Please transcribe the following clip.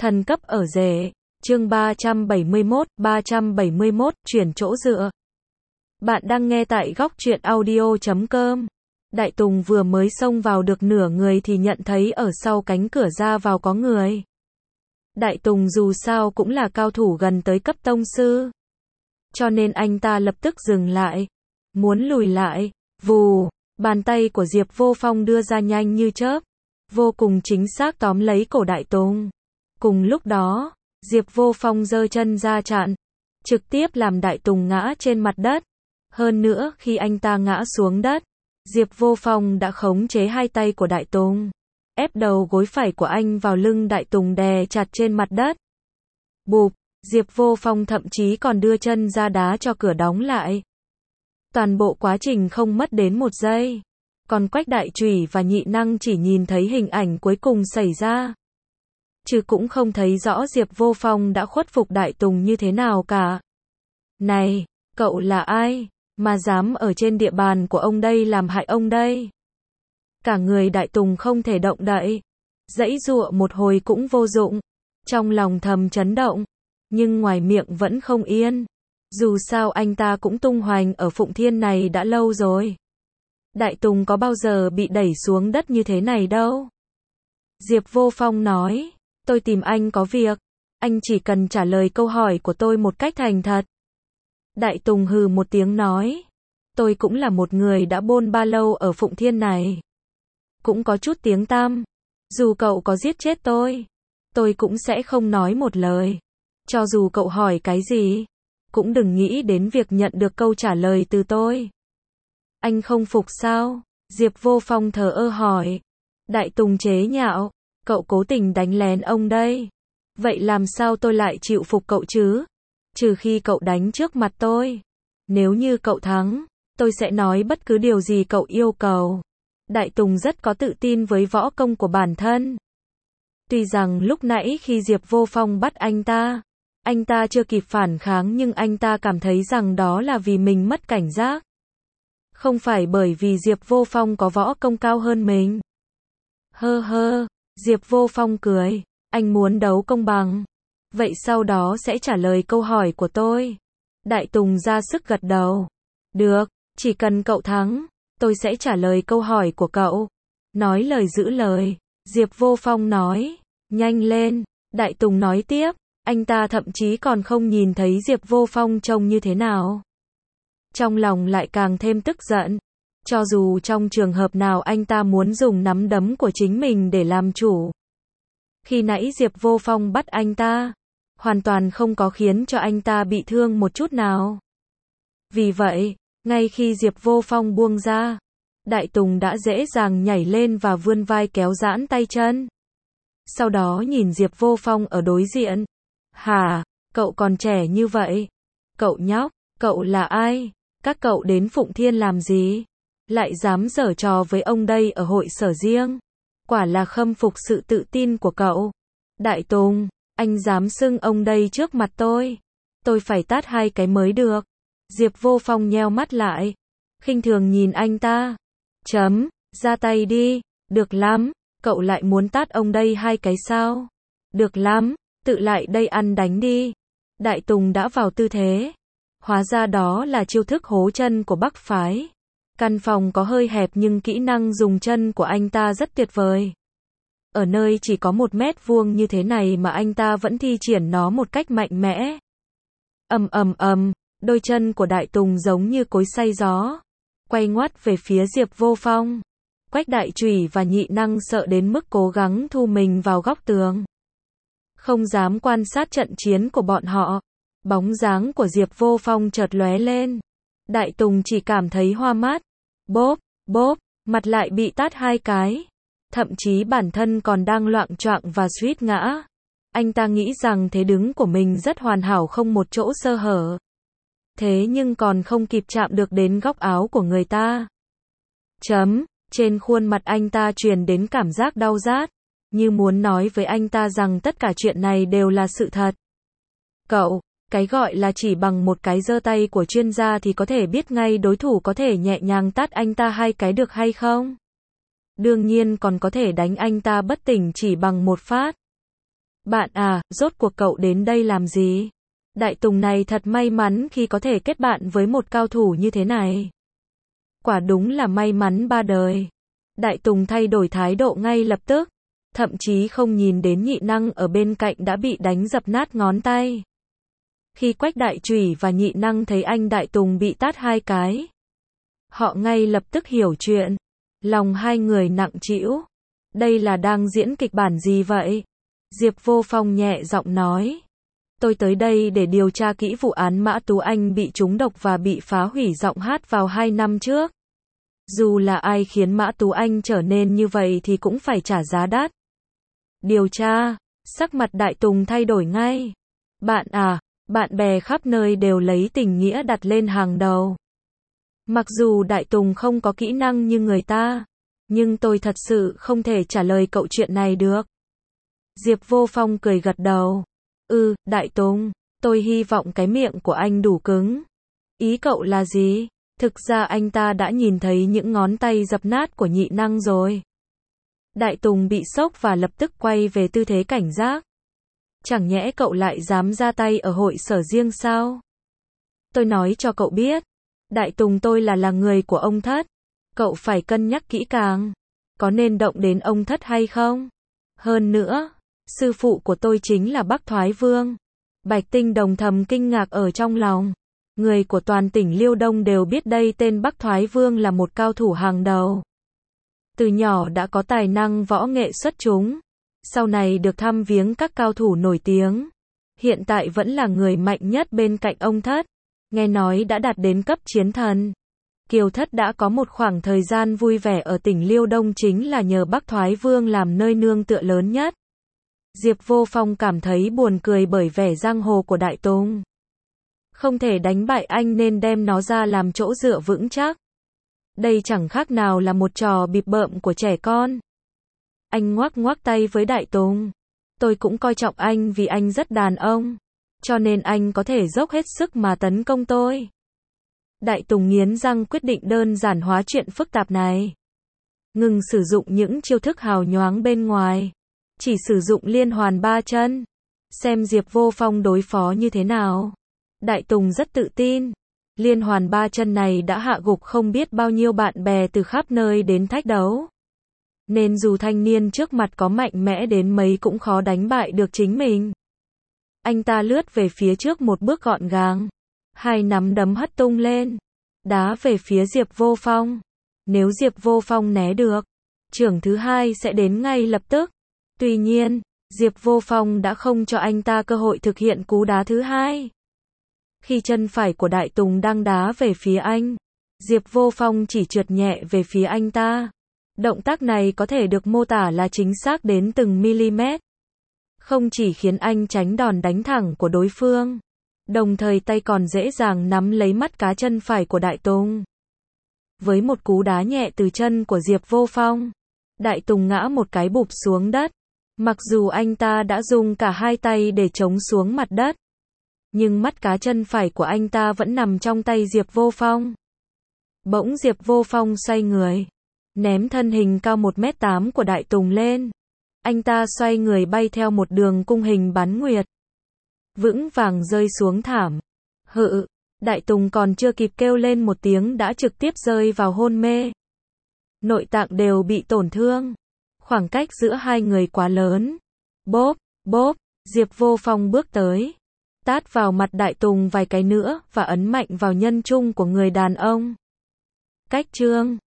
Thần cấp ở rể. Chương 371, chuyển chỗ dựa. Bạn đang nghe tại góc truyện audio.com. Đại Tùng vừa mới xông vào được nửa người thì nhận thấy ở sau cánh cửa ra vào có người. Đại Tùng dù sao cũng là cao thủ gần tới cấp tông sư. Cho nên anh ta lập tức dừng lại. Muốn lùi lại. Vù, bàn tay của Diệp Vô Phong đưa ra nhanh như chớp. Vô cùng chính xác tóm lấy cổ Đại Tùng. Cùng lúc đó, Diệp Vô Phong giơ chân ra chặn, trực tiếp làm Đại Tùng ngã trên mặt đất. Hơn nữa khi anh ta ngã xuống đất, Diệp Vô Phong đã khống chế hai tay của Đại Tùng, ép đầu gối phải của anh vào lưng Đại Tùng đè chặt trên mặt đất. Bụp, Diệp Vô Phong thậm chí còn đưa chân ra đá cho cửa đóng lại. Toàn bộ quá trình không mất đến một giây. Còn Quách Đại Trùy và Nhị Năng chỉ nhìn thấy hình ảnh cuối cùng xảy ra, chứ cũng không thấy rõ Diệp Vô Phong đã khuất phục Đại Tùng như thế nào cả. Này, cậu là ai, mà dám ở trên địa bàn của ông đây làm hại ông đây? Cả người Đại Tùng không thể động đậy, giãy giụa một hồi cũng vô dụng, trong lòng thầm chấn động, nhưng ngoài miệng vẫn không yên. Dù sao anh ta cũng tung hoành ở Phụng Thiên này đã lâu rồi. Đại Tùng có bao giờ bị đẩy xuống đất như thế này đâu. Diệp Vô Phong nói, tôi tìm anh có việc, anh chỉ cần trả lời câu hỏi của tôi một cách thành thật. Đại Tùng hừ một tiếng nói, tôi cũng là một người đã bôn ba lâu ở Phụng Thiên này, cũng có chút tiếng tăm. Dù cậu có giết chết tôi cũng sẽ không nói một lời. Cho dù cậu hỏi cái gì, cũng đừng nghĩ đến việc nhận được câu trả lời từ tôi. Anh không phục sao? Diệp Vô Phong thờ ơ hỏi. Đại Tùng chế nhạo, cậu cố tình đánh lén ông đây. Vậy làm sao tôi lại chịu phục cậu chứ? Trừ khi cậu đánh trước mặt tôi. Nếu như cậu thắng, tôi sẽ nói bất cứ điều gì cậu yêu cầu. Đại Tùng rất có tự tin với võ công của bản thân. Tuy rằng lúc nãy khi Diệp Vô Phong bắt anh ta chưa kịp phản kháng, nhưng anh ta cảm thấy rằng đó là vì mình mất cảnh giác. Không phải bởi vì Diệp Vô Phong có võ công cao hơn mình. Hơ hơ, Diệp Vô Phong cười, anh muốn đấu công bằng. Vậy sau đó sẽ trả lời câu hỏi của tôi. Đại Tùng ra sức gật đầu. Được, chỉ cần cậu thắng, tôi sẽ trả lời câu hỏi của cậu. Nói lời giữ lời, Diệp Vô Phong nói, nhanh lên. Đại Tùng nói tiếp, anh ta thậm chí còn không nhìn thấy Diệp Vô Phong trông như thế nào. Trong lòng lại càng thêm tức giận. Cho dù trong trường hợp nào anh ta muốn dùng nắm đấm của chính mình để làm chủ. Khi nãy Diệp Vô Phong bắt anh ta, hoàn toàn không có khiến cho anh ta bị thương một chút nào. Vì vậy, ngay khi Diệp Vô Phong buông ra, Đại Tùng đã dễ dàng nhảy lên và vươn vai kéo giãn tay chân. Sau đó nhìn Diệp Vô Phong ở đối diện. Hả, cậu còn trẻ như vậy? Cậu nhóc, cậu là ai? Các cậu đến Phụng Thiên làm gì? Lại dám giở trò với ông đây ở hội sở riêng? Quả là khâm phục sự tự tin của cậu. Đại Tùng, anh dám xưng ông đây trước mặt tôi phải tát hai cái mới được. Diệp Vô Phong nheo mắt lại, khinh thường nhìn anh ta. Ra tay đi. Được lắm, cậu lại muốn tát ông đây hai cái sao? Được lắm, tự lại đây ăn đánh đi. Đại Tùng đã vào tư thế. Hóa ra đó là chiêu thức hố chân của Bắc phái. Căn phòng có hơi hẹp nhưng kỹ năng dùng chân của anh ta rất tuyệt vời. Ở nơi chỉ có 1 mét vuông như thế này mà anh ta vẫn thi triển nó một cách mạnh mẽ. Đôi chân của Đại Tùng giống như cối xay gió, quay ngoắt về phía Diệp Vô Phong. Quách Đại Trùy và Nhị Năng sợ đến mức cố gắng thu mình vào góc tường, không dám quan sát trận chiến của bọn họ. Bóng dáng của Diệp Vô Phong chợt lóe lên. Đại Tùng chỉ cảm thấy hoa mắt. Bốp, mặt lại bị tát hai cái. Thậm chí bản thân còn đang loạng choạng và suýt ngã. Anh ta nghĩ rằng thế đứng của mình rất hoàn hảo, không một chỗ sơ hở. Thế nhưng còn không kịp chạm được đến góc áo của người ta. Trên khuôn mặt anh ta truyền đến cảm giác đau rát, như muốn nói với anh ta rằng tất cả chuyện này đều là sự thật. Cậu, cái gọi là chỉ bằng một cái giơ tay của chuyên gia thì có thể biết ngay đối thủ có thể nhẹ nhàng tát anh ta hai cái được hay không? Đương nhiên còn có thể đánh anh ta bất tỉnh chỉ bằng một phát. Bạn à, rốt cuộc cậu đến đây làm gì? Đại Tùng này thật may mắn khi có thể kết bạn với một cao thủ như thế này. Quả đúng là may mắn ba đời. Đại Tùng thay đổi thái độ ngay lập tức, thậm chí không nhìn đến Nhị Năng ở bên cạnh đã bị đánh dập nát ngón tay. Khi Quách Đại Chủy và Nhị Năng thấy anh Đại Tùng bị tát 2 cái, họ ngay lập tức hiểu chuyện. Lòng hai người nặng trĩu. Đây là đang diễn kịch bản gì vậy? Diệp Vô Phong nhẹ giọng nói. Tôi tới đây để điều tra kỹ vụ án Mã Tú Anh bị trúng độc và bị phá hủy giọng hát vào 2 năm trước. Dù là ai khiến Mã Tú Anh trở nên như vậy thì cũng phải trả giá đắt. Điều tra, sắc mặt Đại Tùng thay đổi ngay. Bạn à, bạn bè khắp nơi đều lấy tình nghĩa đặt lên hàng đầu. Mặc dù Đại Tùng không có kỹ năng như người ta, nhưng tôi thật sự không thể trả lời cậu chuyện này được. Diệp Vô Phong cười gật đầu. Đại Tùng, tôi hy vọng cái miệng của anh đủ cứng. Ý cậu là gì? Thực ra anh ta đã nhìn thấy những ngón tay dập nát của Nhị Năng rồi. Đại Tùng bị sốc và lập tức quay về tư thế cảnh giác. Chẳng nhẽ cậu lại dám ra tay ở hội sở riêng sao? Tôi nói cho cậu biết, Đại Tùng tôi là người của ông Thất. Cậu phải cân nhắc kỹ càng. Có nên động đến ông Thất hay không? Hơn nữa, sư phụ của tôi chính là Bắc Thoái Vương. Bạch Tinh Đồng thầm kinh ngạc ở trong lòng. Người của toàn tỉnh Liêu Đông đều biết đây tên Bắc Thoái Vương là một cao thủ hàng đầu. Từ nhỏ đã có tài năng võ nghệ xuất chúng. Sau này được thăm viếng các cao thủ nổi tiếng. Hiện tại vẫn là người mạnh nhất bên cạnh ông Thất. Nghe nói đã đạt đến cấp chiến thần. Kiều Thất đã có một khoảng thời gian vui vẻ ở tỉnh Liêu Đông chính là nhờ Bắc Thoái Vương làm nơi nương tựa lớn nhất. Diệp Vô Phong cảm thấy buồn cười bởi vẻ giang hồ của Đại Tùng. Không thể đánh bại anh nên đem nó ra làm chỗ dựa vững chắc. Đây chẳng khác nào là một trò bịp bợm của trẻ con. Anh ngoắc ngoắc tay với Đại Tùng. Tôi cũng coi trọng anh vì anh rất đàn ông. Cho nên anh có thể dốc hết sức mà tấn công tôi. Đại Tùng nghiến răng quyết định đơn giản hóa chuyện phức tạp này. Ngừng sử dụng những chiêu thức hào nhoáng bên ngoài. Chỉ sử dụng liên hoàn 3 chân. Xem Diệp Vô Phong đối phó như thế nào. Đại Tùng rất tự tin. Liên hoàn 3 chân này đã hạ gục không biết bao nhiêu bạn bè từ khắp nơi đến thách đấu. Nên dù thanh niên trước mặt có mạnh mẽ đến mấy cũng khó đánh bại được chính mình. Anh ta lướt về phía trước một bước gọn gàng. 2 nắm đấm hất tung lên. Đá về phía Diệp Vô Phong. Nếu Diệp Vô Phong né được, chưởng thứ 2 sẽ đến ngay lập tức. Tuy nhiên, Diệp Vô Phong đã không cho anh ta cơ hội thực hiện cú đá thứ 2. Khi chân phải của Đại Tùng đang đá về phía anh, Diệp Vô Phong chỉ trượt nhẹ về phía anh ta. Động tác này có thể được mô tả là chính xác đến từng mm. Không chỉ khiến anh tránh đòn đánh thẳng của đối phương, đồng thời tay còn dễ dàng nắm lấy mắt cá chân phải của Đại Tùng. Với một cú đá nhẹ từ chân của Diệp Vô Phong, Đại Tùng ngã một cái bụp xuống đất. Mặc dù anh ta đã dùng cả 2 tay để chống xuống mặt đất, nhưng mắt cá chân phải của anh ta vẫn nằm trong tay Diệp Vô Phong. Bỗng Diệp Vô Phong xoay người, ném thân hình cao 1m8 của Đại Tùng lên. Anh ta xoay người bay theo một đường cung hình bán nguyệt, vững vàng rơi xuống thảm. Đại Tùng còn chưa kịp kêu lên một tiếng đã trực tiếp rơi vào hôn mê. Nội tạng đều bị tổn thương. Khoảng cách giữa hai người quá lớn. Bốp, bốp, Diệp Vô Phong bước tới, tát vào mặt Đại Tùng vài cái nữa và ấn mạnh vào nhân trung của người đàn ông. Cách chương